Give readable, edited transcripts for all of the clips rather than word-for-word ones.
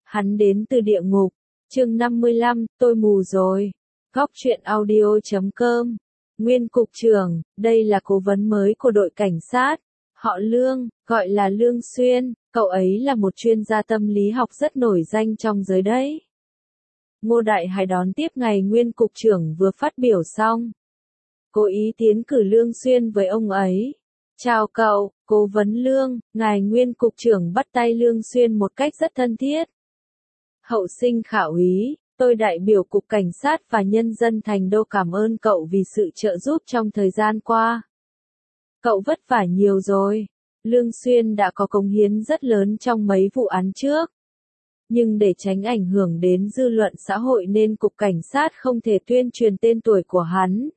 Hắn đến từ địa ngục. Chương 55, tôi mù rồi. Góc truyện audio.com. Nguyên cục trưởng, đây là cố vấn mới của đội cảnh sát. Họ Lương, gọi là Lương Xuyên, cậu ấy là một chuyên gia tâm lý học rất nổi danh trong giới đấy. Ngô Đại Hải đón tiếp ngày nguyên cục trưởng vừa phát biểu xong. Cố ý tiến cử Lương Xuyên với ông ấy. Chào cậu, cố vấn Lương, ngài nguyên cục trưởng bắt tay Lương Xuyên một cách rất thân thiết. Hậu sinh khả úy, tôi đại biểu Cục Cảnh sát và nhân dân Thành Đô cảm ơn cậu vì sự trợ giúp trong thời gian qua. Cậu vất vả nhiều rồi. Lương Xuyên đã có cống hiến rất lớn trong mấy vụ án trước. Nhưng để tránh ảnh hưởng đến dư luận xã hội nên Cục Cảnh sát không thể tuyên truyền tên tuổi của hắn.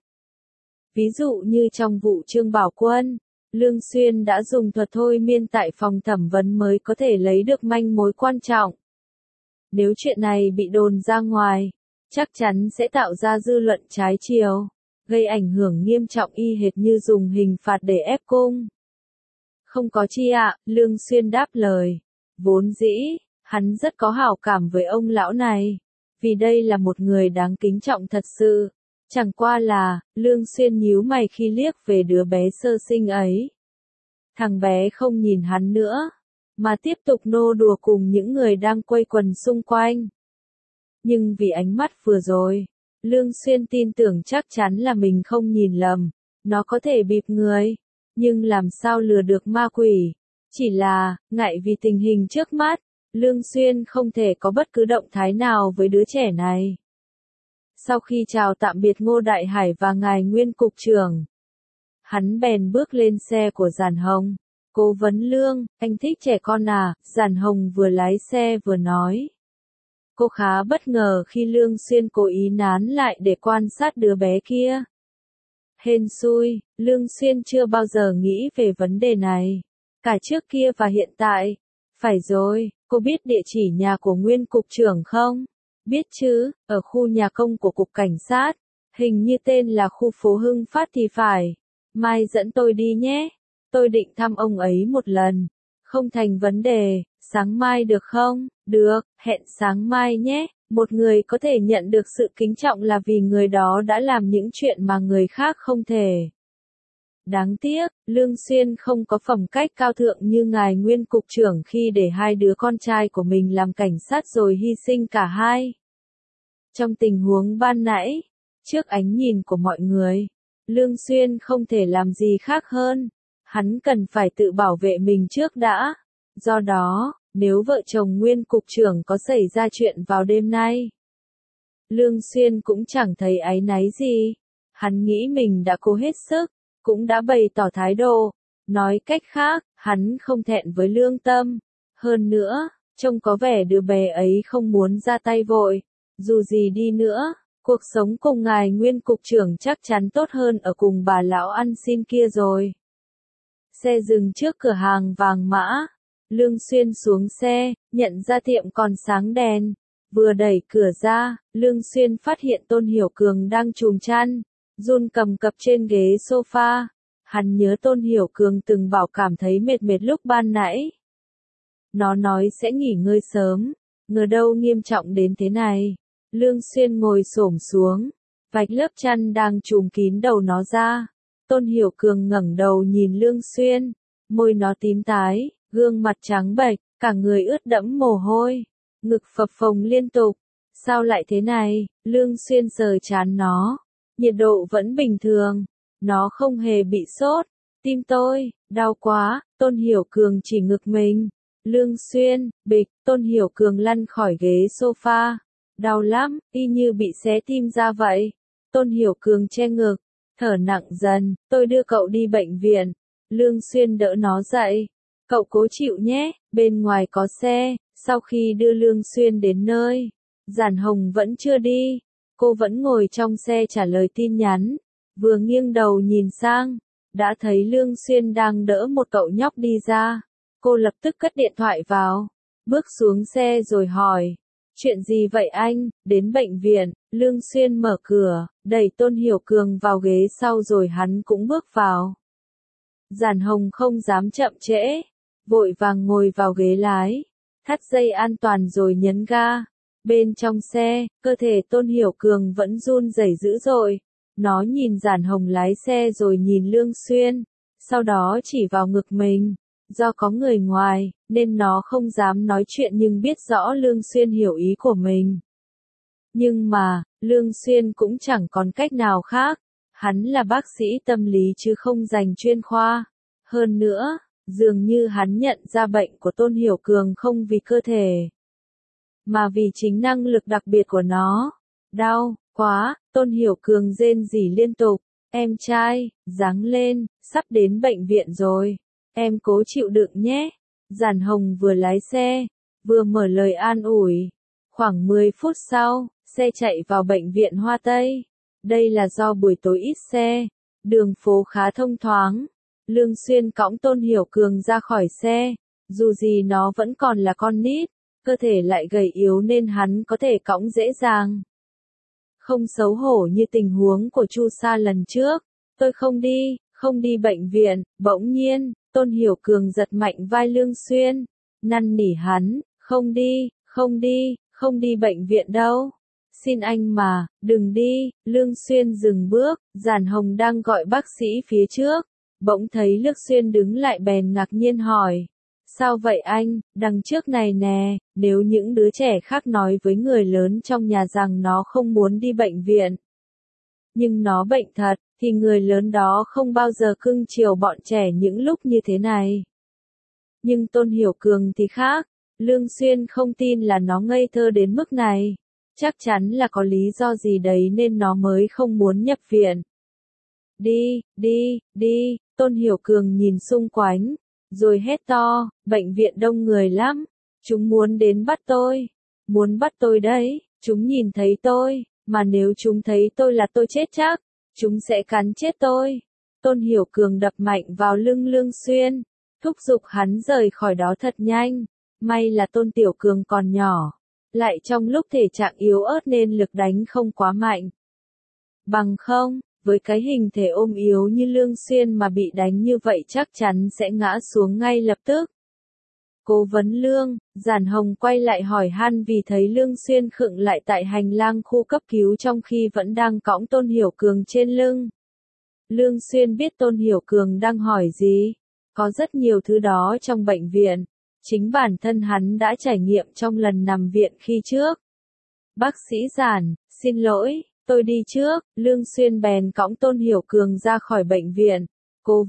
Ví dụ như trong vụ Trương Bảo Quân, Lương Xuyên đã dùng thuật thôi miên tại phòng thẩm vấn mới có thể lấy được manh mối quan trọng. Nếu chuyện này bị đồn ra ngoài, chắc chắn sẽ tạo ra dư luận trái chiều, gây ảnh hưởng nghiêm trọng y hệt như dùng hình phạt để ép cung. Không có chi ạ, Lương Xuyên đáp lời. Vốn dĩ, hắn rất có hảo cảm với ông lão này, vì đây là một người đáng kính trọng thật sự. Chẳng qua là, Lương Xuyên nhíu mày khi liếc về đứa bé sơ sinh ấy. Thằng bé không nhìn hắn nữa, mà tiếp tục nô đùa cùng những người đang quây quần xung quanh. Nhưng vì ánh mắt vừa rồi, Lương Xuyên tin tưởng chắc chắn là mình không nhìn lầm. Nó có thể bịp người, nhưng làm sao lừa được ma quỷ. Chỉ là, ngại vì tình hình trước mắt, Lương Xuyên không thể có bất cứ động thái nào với đứa trẻ này. Sau khi chào tạm biệt Ngô Đại Hải và ngài nguyên cục trưởng, hắn bèn bước lên xe của Giản Hồng. Cố vấn Lương, anh thích trẻ con à? Giản Hồng vừa lái xe vừa nói. Cô khá bất ngờ khi Lương Xuyên cố ý nán lại để quan sát đứa bé kia. Hên xui, Lương Xuyên chưa bao giờ nghĩ về vấn đề này. Cả trước kia và hiện tại. Phải rồi, cô biết địa chỉ nhà của nguyên cục trưởng không? Biết chứ, ở khu nhà công của Cục Cảnh sát. Hình như tên là khu phố Hưng Phát thì phải. Mai dẫn tôi đi nhé. Tôi định thăm ông ấy một lần. Không thành vấn đề, sáng mai được không? Được, hẹn sáng mai nhé. Một người có thể nhận được sự kính trọng là vì người đó đã làm những chuyện mà người khác không thể. Đáng tiếc, Lương Xuyên không có phẩm cách cao thượng như ngài nguyên cục trưởng khi để hai đứa con trai của mình làm cảnh sát rồi hy sinh cả hai. Trong tình huống ban nãy, trước ánh nhìn của mọi người, Lương Xuyên không thể làm gì khác hơn. Hắn cần phải tự bảo vệ mình trước đã. Do đó, nếu vợ chồng nguyên cục trưởng có xảy ra chuyện vào đêm nay, Lương Xuyên cũng chẳng thấy áy náy gì. Hắn nghĩ mình đã cố hết sức, cũng đã bày tỏ thái độ. Nói cách khác, hắn không thẹn với lương tâm. Hơn nữa, trông có vẻ đứa bé ấy không muốn ra tay vội. Dù gì đi nữa, cuộc sống cùng ngài nguyên cục trưởng chắc chắn tốt hơn ở cùng bà lão ăn xin kia rồi. Xe dừng trước cửa hàng vàng mã. Lương Xuyên xuống xe, nhận ra tiệm còn sáng đèn. Vừa đẩy cửa ra, Lương Xuyên phát hiện Tôn Hiểu Cường đang chùm chăn, run cầm cập trên ghế sofa. Hắn nhớ Tôn Hiểu Cường từng bảo cảm thấy mệt mệt lúc ban nãy. Nó nói sẽ nghỉ ngơi sớm, ngờ đâu nghiêm trọng đến thế này. Lương Xuyên ngồi xổm xuống, vạch lớp chăn đang trùm kín đầu nó ra. Tôn Hiểu Cường ngẩng đầu nhìn Lương Xuyên, môi nó tím tái, gương mặt trắng bệch, cả người ướt đẫm mồ hôi, ngực phập phồng liên tục. Sao lại thế này? Lương Xuyên sờ trán nó, nhiệt độ vẫn bình thường, nó không hề bị sốt. Tim tôi, đau quá. Tôn Hiểu Cường chỉ ngực mình. Lương Xuyên, bịch, Tôn Hiểu Cường lăn khỏi ghế sofa. Đau lắm, y như bị xé tim ra vậy. Tôn Hiểu Cường che ngực, thở nặng dần. Tôi đưa cậu đi bệnh viện. Lương Xuyên đỡ nó dậy. Cậu cố chịu nhé, bên ngoài có xe. Sau khi đưa Lương Xuyên đến nơi, Giản Hồng vẫn chưa đi. Cô vẫn ngồi trong xe trả lời tin nhắn. Vừa nghiêng đầu nhìn sang, đã thấy Lương Xuyên đang đỡ một cậu nhóc đi ra. Cô lập tức cất điện thoại vào, bước xuống xe rồi hỏi. Chuyện gì vậy anh? Đến bệnh viện. Lương Xuyên mở cửa, đẩy Tôn Hiểu Cường vào ghế sau rồi hắn cũng bước vào. Giản Hồng không dám chậm trễ, vội vàng ngồi vào ghế lái. thắt dây an toàn rồi nhấn ga. Bên trong xe, cơ thể Tôn Hiểu Cường vẫn run rẩy dữ dội. Nó nhìn Giản Hồng lái xe rồi nhìn Lương Xuyên, sau đó chỉ vào ngực mình. Do có người ngoài, nên nó không dám nói chuyện nhưng biết rõ Lương Xuyên hiểu ý của mình. Nhưng mà, Lương Xuyên cũng chẳng còn cách nào khác. Hắn là bác sĩ tâm lý chứ không dành chuyên khoa. Hơn nữa, dường như hắn nhận ra bệnh của Tôn Hiểu Cường không vì cơ thể, mà vì chính năng lực đặc biệt của nó. Đau quá, Tôn Hiểu Cường rên rỉ liên tục. Em trai, ráng lên, sắp đến bệnh viện rồi. Em cố chịu đựng nhé. Giản Hồng vừa lái xe, vừa mở lời an ủi. Khoảng 10 phút sau, xe chạy vào bệnh viện Hoa Tây. Đây là do buổi tối ít xe, đường phố khá thông thoáng. Lương Xuyên cõng Tôn Hiểu Cường ra khỏi xe. Dù gì nó vẫn còn là con nít, cơ thể lại gầy yếu nên hắn có thể cõng dễ dàng. Không xấu hổ như tình huống của Chu Sa lần trước. Tôi không đi bệnh viện. Bỗng nhiên, Tôn Hiểu Cường giật mạnh vai Lương Xuyên, năn nỉ hắn, không đi bệnh viện đâu. Xin anh mà, đừng đi. Lương Xuyên dừng bước, Giản Hồng đang gọi bác sĩ phía trước. Bỗng thấy Lương Xuyên đứng lại bèn ngạc nhiên hỏi. Sao vậy anh, đằng trước này nè, nếu những đứa trẻ khác nói với người lớn trong nhà rằng nó không muốn đi bệnh viện, nhưng nó bệnh thật, thì người lớn đó không bao giờ cưng chiều bọn trẻ những lúc như thế này. Nhưng Tôn Hiểu Cường thì khác, Lương Xuyên không tin là nó ngây thơ đến mức này. Chắc chắn là có lý do gì đấy nên nó mới không muốn nhập viện. Đi, Tôn Hiểu Cường nhìn xung quanh, rồi hét to, bệnh viện đông người lắm, chúng muốn đến bắt tôi đấy, chúng nhìn thấy tôi, mà nếu chúng thấy tôi là tôi chết chắc, chúng sẽ cắn chết tôi. Tôn Hiểu Cường đập mạnh vào lưng Lương Xuyên, thúc giục hắn rời khỏi đó thật nhanh. May là Tôn Tiểu Cường còn nhỏ, lại trong lúc thể trạng yếu ớt nên lực đánh không quá mạnh. Bằng không, với cái hình thể ôm yếu như Lương Xuyên mà bị đánh như vậy chắc chắn sẽ ngã xuống ngay lập tức. Cố vấn Lương, Giản Hồng quay lại hỏi han vì thấy Lương Xuyên khựng lại tại hành lang khu cấp cứu trong khi vẫn đang cõng Tôn Hiểu Cường trên lưng. Lương Xuyên biết Tôn Hiểu Cường đang hỏi gì. Có rất nhiều thứ đó trong bệnh viện. Chính bản thân hắn đã trải nghiệm trong lần nằm viện khi trước. Bác sĩ Giản, xin lỗi, tôi đi trước. Lương Xuyên bèn cõng Tôn Hiểu Cường ra khỏi bệnh viện. Cố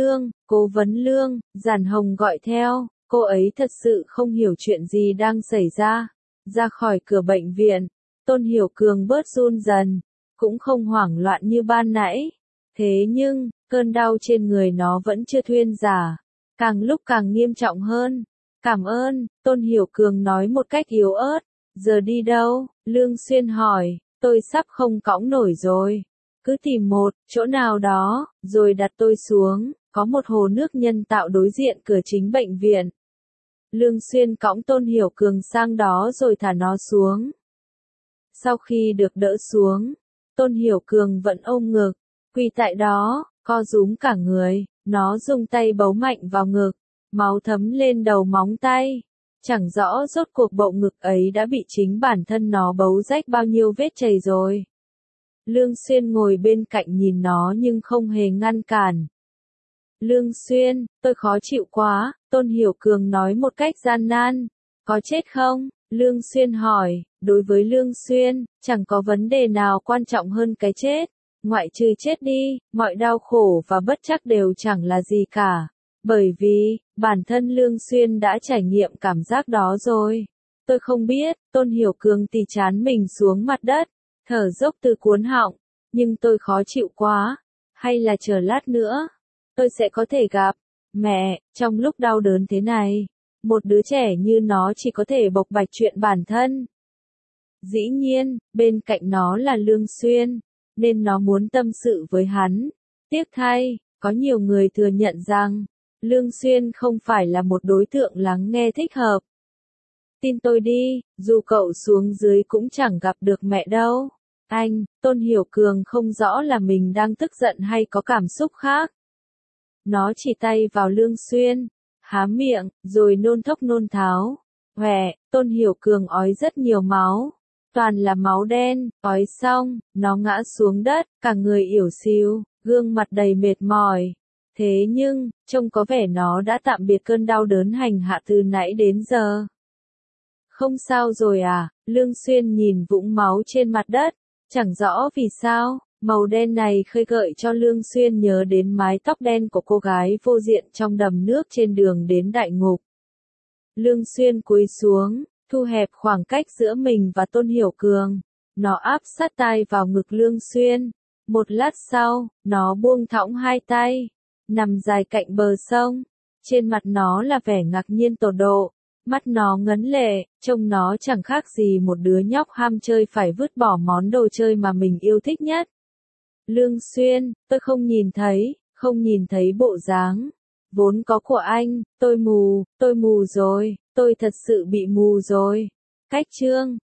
vấn Lương, Giản Hồng gọi theo. Cô ấy thật sự không hiểu chuyện gì đang xảy ra. Ra khỏi cửa bệnh viện, Tôn Hiểu Cường bớt run dần, cũng không hoảng loạn như ban nãy. Thế nhưng, cơn đau trên người nó vẫn chưa thuyên giả, càng lúc càng nghiêm trọng hơn. Cảm ơn, Tôn Hiểu Cường nói một cách yếu ớt. Giờ đi đâu? Lương Xuyên hỏi, tôi sắp không cõng nổi rồi. Cứ tìm một chỗ nào đó, rồi đặt tôi xuống. Có một hồ nước nhân tạo đối diện cửa chính bệnh viện. Lương Xuyên cõng Tôn Hiểu Cường sang đó rồi thả nó xuống. Sau khi được đỡ xuống, Tôn Hiểu Cường vẫn ôm ngực, quỳ tại đó, co rúm cả người. Nó dùng tay bấu mạnh vào ngực, máu thấm lên đầu móng tay. Chẳng rõ rốt cuộc bộ ngực ấy đã bị chính bản thân nó bấu rách bao nhiêu vết chày rồi. Lương Xuyên ngồi bên cạnh nhìn nó nhưng không hề ngăn cản. Lương Xuyên, tôi khó chịu quá, Tôn Hiểu Cường nói một cách gian nan. Có chết không? Lương Xuyên hỏi. Đối với Lương Xuyên, chẳng có vấn đề nào quan trọng hơn cái chết. Ngoại trừ chết đi, mọi đau khổ và bất trắc đều chẳng là gì cả. Bởi vì, bản thân Lương Xuyên đã trải nghiệm cảm giác đó rồi. Tôi không biết, Tôn Hiểu Cường tì trán mình xuống mặt đất, thở dốc từ cuốn họng. Nhưng tôi khó chịu quá. Hay là chờ lát nữa, tôi sẽ có thể gặp mẹ. Trong lúc đau đớn thế này, một đứa trẻ như nó chỉ có thể bộc bạch chuyện bản thân. Dĩ nhiên, bên cạnh nó là Lương Xuyên, nên nó muốn tâm sự với hắn. Tiếc thay, có nhiều người thừa nhận rằng, Lương Xuyên không phải là một đối tượng lắng nghe thích hợp. Tin tôi đi, dù cậu xuống dưới cũng chẳng gặp được mẹ đâu. Anh, Tôn Hiểu Cường không rõ là mình đang tức giận hay có cảm xúc khác. Nó chỉ tay vào Lương Xuyên, há miệng, rồi nôn thốc nôn tháo. Hòe, Tôn Hiểu Cường ói rất nhiều máu. Toàn là máu đen, ói xong, nó ngã xuống đất, cả người ỉu xìu, gương mặt đầy mệt mỏi. Thế nhưng, trông có vẻ nó đã tạm biệt cơn đau đớn hành hạ từ nãy đến giờ. Không sao rồi à, Lương Xuyên nhìn vũng máu trên mặt đất, chẳng rõ vì sao, màu đen này khơi gợi cho Lương Xuyên nhớ đến mái tóc đen của cô gái vô diện trong đầm nước trên đường đến đại ngục. Lương Xuyên cúi xuống, thu hẹp khoảng cách giữa mình và Tôn Hiểu Cường. Nó áp sát tai vào ngực Lương Xuyên. Một lát sau, nó buông thõng hai tay, nằm dài cạnh bờ sông. Trên mặt nó là vẻ ngạc nhiên tột độ. Mắt nó ngấn lệ, trông nó chẳng khác gì một đứa nhóc ham chơi phải vứt bỏ món đồ chơi mà mình yêu thích nhất. Lương Xuyên, tôi không nhìn thấy bộ dáng vốn có của anh, tôi mù rồi, tôi thật sự bị mù rồi. Cách chương